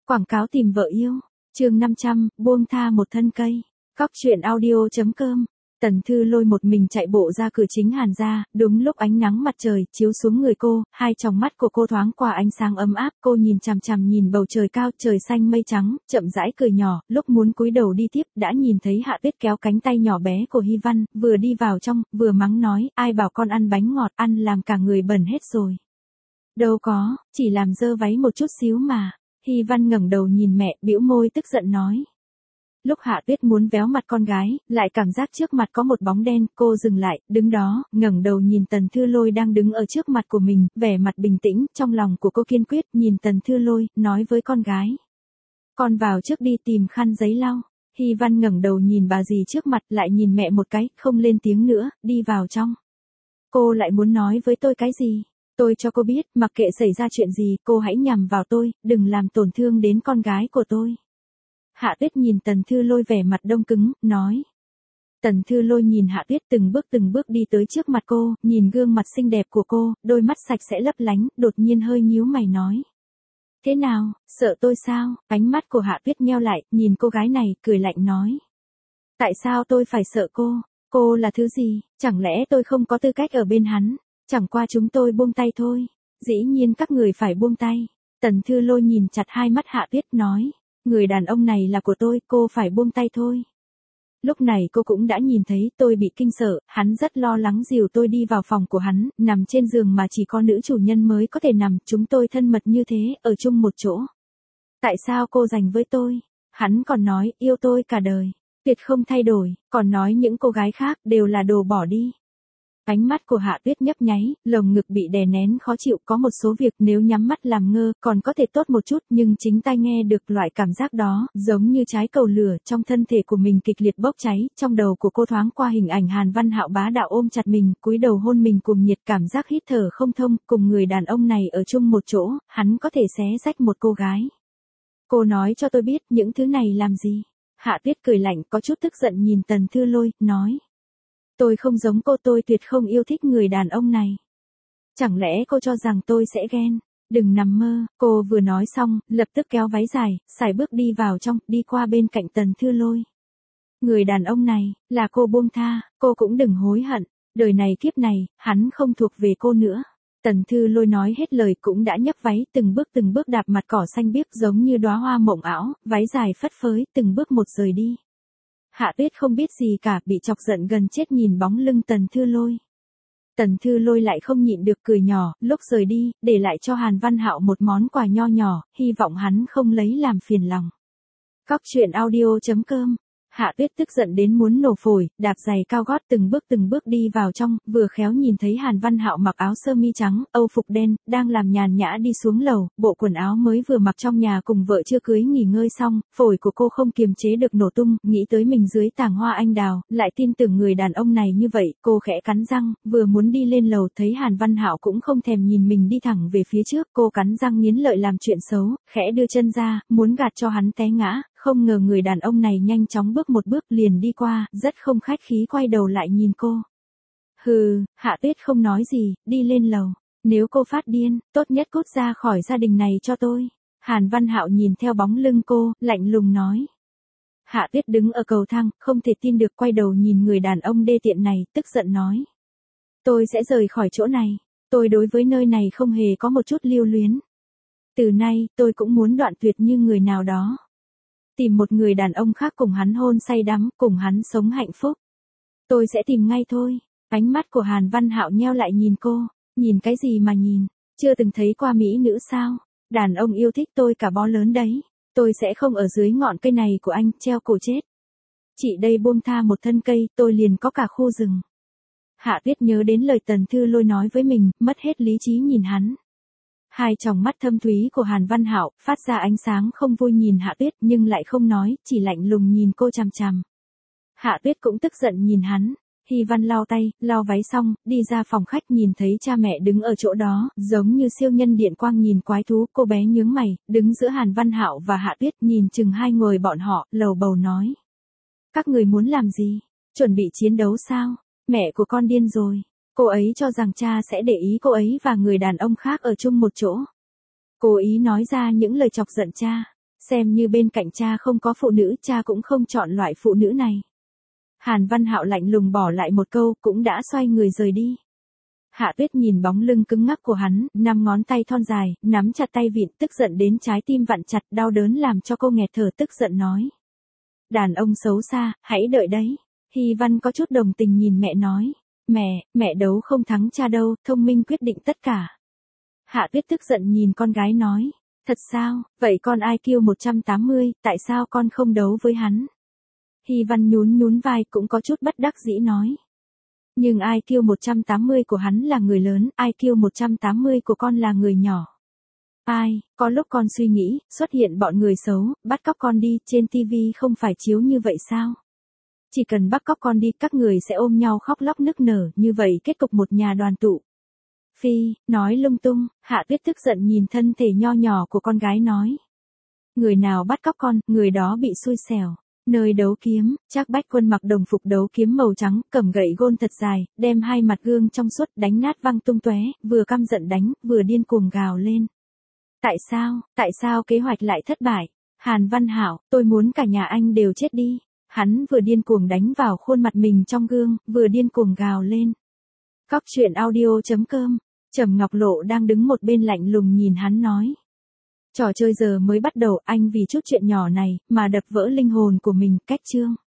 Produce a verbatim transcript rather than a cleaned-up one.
Quảng cáo tìm vợ yêu. Chương năm trăm, buông tha một thân cây. Cóc truyện audio chấm com. Tần Thư Lôi một mình chạy bộ ra cửa chính Hàn gia, đúng lúc ánh nắng mặt trời chiếu xuống người cô, hai tròng mắt của cô thoáng qua ánh sáng ấm áp, cô nhìn chằm chằm nhìn bầu trời cao, trời xanh mây trắng, chậm rãi cười nhỏ, lúc muốn cúi đầu đi tiếp, đã nhìn thấy Hạ Tuyết kéo cánh tay nhỏ bé của Hy Văn, vừa đi vào trong, vừa mắng nói, ai bảo con ăn bánh ngọt, ăn làm cả người bẩn hết rồi. Đâu có, chỉ làm dơ váy một chút xíu mà. Hy Văn ngẩng đầu nhìn mẹ, bĩu môi tức giận nói. Lúc Hạ Tuyết muốn véo mặt con gái, lại cảm giác trước mặt có một bóng đen, cô dừng lại, đứng đó, ngẩng đầu nhìn Tần Thư Lôi đang đứng ở trước mặt của mình, vẻ mặt bình tĩnh, trong lòng của cô kiên quyết, nhìn Tần Thư Lôi, nói với con gái. Con vào trước đi tìm khăn giấy lau. Hy Văn ngẩng đầu nhìn bà dì trước mặt, lại nhìn mẹ một cái, không lên tiếng nữa, đi vào trong. Cô lại muốn nói với tôi cái gì? Tôi cho cô biết, mặc kệ xảy ra chuyện gì, cô hãy nhằm vào tôi, đừng làm tổn thương đến con gái của tôi. Hạ Tuyết nhìn Tần Thư Lôi vẻ mặt đông cứng, nói. Tần Thư Lôi nhìn Hạ Tuyết từng bước từng bước đi tới trước mặt cô, nhìn gương mặt xinh đẹp của cô, đôi mắt sạch sẽ lấp lánh, đột nhiên hơi nhíu mày nói. Thế nào, sợ tôi sao? Ánh mắt của Hạ Tuyết nheo lại, nhìn cô gái này, cười lạnh nói. Tại sao tôi phải sợ cô? Cô là thứ gì? Chẳng lẽ tôi không có tư cách ở bên hắn? Chẳng qua chúng tôi buông tay thôi. Dĩ nhiên các người phải buông tay. Tần Thư Lôi nhìn chặt hai mắt Hạ Tuyết nói. Người đàn ông này là của tôi, cô phải buông tay thôi. Lúc này cô cũng đã nhìn thấy tôi bị kinh sợ, hắn rất lo lắng dìu tôi đi vào phòng của hắn, nằm trên giường mà chỉ có nữ chủ nhân mới có thể nằm, chúng tôi thân mật như thế, ở chung một chỗ. Tại sao cô dành với tôi? Hắn còn nói, yêu tôi cả đời, tuyệt không thay đổi, còn nói những cô gái khác đều là đồ bỏ đi. Ánh mắt của Hạ Tuyết nhấp nháy, lồng ngực bị đè nén khó chịu, có một số việc nếu nhắm mắt làm ngơ còn có thể tốt một chút, nhưng chính tai nghe được loại cảm giác đó, giống như trái cầu lửa trong thân thể của mình kịch liệt bốc cháy, trong đầu của cô thoáng qua hình ảnh Hàn Văn Hạo bá đạo ôm chặt mình, cúi đầu hôn mình cuồng nhiệt, cảm giác hít thở không thông, cùng người đàn ông này ở chung một chỗ, hắn có thể xé rách một cô gái. Cô nói cho tôi biết những thứ này làm gì? Hạ Tuyết cười lạnh, có chút tức giận nhìn Tần Thư Lôi, nói. Tôi không giống cô, tôi tuyệt không yêu thích người đàn ông này. Chẳng lẽ cô cho rằng tôi sẽ ghen? Đừng nằm mơ, cô vừa nói xong, lập tức kéo váy dài, sải bước đi vào trong, đi qua bên cạnh Tần Thư Lôi. Người đàn ông này, là cô buông tha, cô cũng đừng hối hận, đời này kiếp này, hắn không thuộc về cô nữa. Tần Thư Lôi nói hết lời cũng đã nhấc váy, từng bước từng bước đạp mặt cỏ xanh biếc giống như đóa hoa mộng ảo, váy dài phất phới, từng bước một rời đi. Hạ Tuyết không biết gì cả, bị chọc giận gần chết nhìn bóng lưng Tần Thư Lôi. Tần Thư Lôi lại không nhịn được cười nhỏ, lúc rời đi, để lại cho Hàn Văn Hạo một món quà nho nhỏ, hy vọng hắn không lấy làm phiền lòng. Cóc truyện audio chấm com. Hạ Tuyết tức giận đến muốn nổ phổi, đạp giày cao gót từng bước từng bước đi vào trong, vừa khéo nhìn thấy Hàn Văn Hạo mặc áo sơ mi trắng, âu phục đen, đang làm nhàn nhã đi xuống lầu, bộ quần áo mới vừa mặc trong nhà cùng vợ chưa cưới nghỉ ngơi xong, phổi của cô không kiềm chế được nổ tung, nghĩ tới mình dưới tàng hoa anh đào, lại tin tưởng người đàn ông này như vậy, cô khẽ cắn răng, vừa muốn đi lên lầu thấy Hàn Văn Hạo cũng không thèm nhìn mình đi thẳng về phía trước, cô cắn răng nghiến lợi làm chuyện xấu, khẽ đưa chân ra, muốn gạt cho hắn té ngã. Không ngờ người đàn ông này nhanh chóng bước một bước liền đi qua, rất không khách khí quay đầu lại nhìn cô. Hừ, Hạ Tuyết không nói gì, đi lên lầu. Nếu cô phát điên, tốt nhất cút ra khỏi gia đình này cho tôi. Hàn Văn Hạo nhìn theo bóng lưng cô, lạnh lùng nói. Hạ Tuyết đứng ở cầu thang, không thể tin được quay đầu nhìn người đàn ông đê tiện này, tức giận nói. Tôi sẽ rời khỏi chỗ này, tôi đối với nơi này không hề có một chút lưu luyến. Từ nay, tôi cũng muốn đoạn tuyệt như người nào đó. Tìm một người đàn ông khác cùng hắn hôn say đắm, cùng hắn sống hạnh phúc. Tôi sẽ tìm ngay thôi. Ánh mắt của Hàn Văn Hạo nheo lại nhìn cô, nhìn cái gì mà nhìn, chưa từng thấy qua mỹ nữ sao? Đàn ông yêu thích tôi cả bó lớn đấy, tôi sẽ không ở dưới ngọn cây này của anh, treo cổ chết. Chị đây buông tha một thân cây, tôi liền có cả khu rừng. Hạ Tuyết nhớ đến lời Tần Thư Lôi nói với mình, mất hết lý trí nhìn hắn. Hai tròng mắt thâm thúy của Hàn Văn Hạo phát ra ánh sáng không vui nhìn Hạ Tuyết nhưng lại không nói, chỉ lạnh lùng nhìn cô chằm chằm. Hạ Tuyết cũng tức giận nhìn hắn. Hy Văn lau tay, lau váy xong, đi ra phòng khách nhìn thấy cha mẹ đứng ở chỗ đó, giống như siêu nhân điện quang nhìn quái thú, cô bé nhướng mày, đứng giữa Hàn Văn Hạo và Hạ Tuyết nhìn chừng hai người bọn họ, lầu bầu nói. Các người muốn làm gì? Chuẩn bị chiến đấu sao? Mẹ của con điên rồi. Cô ấy cho rằng cha sẽ để ý cô ấy và người đàn ông khác ở chung một chỗ. Cố ý nói ra những lời chọc giận cha. Xem như bên cạnh cha không có phụ nữ, cha cũng không chọn loại phụ nữ này. Hàn Văn Hạo lạnh lùng bỏ lại một câu, cũng đã xoay người rời đi. Hạ Tuyết nhìn bóng lưng cứng ngắc của hắn, năm ngón tay thon dài, nắm chặt tay vịn, tức giận đến trái tim vặn chặt, đau đớn làm cho cô nghẹt thở, tức giận nói. Đàn ông xấu xa, hãy đợi đấy. Hy Văn có chút đồng tình nhìn mẹ nói. Mẹ, mẹ đấu không thắng cha đâu, thông minh quyết định tất cả. Hạ Tuyết tức giận nhìn con gái nói. Thật sao, vậy con i kiu một trăm tám mươi, tại sao con không đấu với hắn? Hy Văn nhún nhún vai cũng có chút bất đắc dĩ nói. Nhưng i kiu một trăm tám mươi của hắn là người lớn, i kiu một trăm tám mươi của con là người nhỏ. Ai, có lúc con suy nghĩ, xuất hiện bọn người xấu, bắt cóc con đi, trên tivi không phải chiếu như vậy sao? Chỉ cần bắt cóc con đi, các người sẽ ôm nhau khóc lóc nức nở, như vậy kết cục một nhà đoàn tụ. Phi, nói lung tung, Hạ Tuyết tức giận nhìn thân thể nho nhỏ của con gái nói. Người nào bắt cóc con, người đó bị xui xẻo. Nơi đấu kiếm, Trác Bách Quân mặc đồng phục đấu kiếm màu trắng, cầm gậy gôn thật dài, đem hai mặt gương trong suốt đánh nát văng tung tóe, vừa căm giận đánh, vừa điên cuồng gào lên. Tại sao, tại sao kế hoạch lại thất bại? Hàn Văn Hạo, tôi muốn cả nhà anh đều chết đi. Hắn vừa điên cuồng đánh vào khuôn mặt mình trong gương, vừa điên cuồng gào lên. Cóc truyện audio chấm com, Trầm Ngọc Lộ đang đứng một bên lạnh lùng nhìn hắn nói. Trò chơi giờ mới bắt đầu, anh vì chút chuyện nhỏ này, mà đập vỡ linh hồn của mình, cách chương.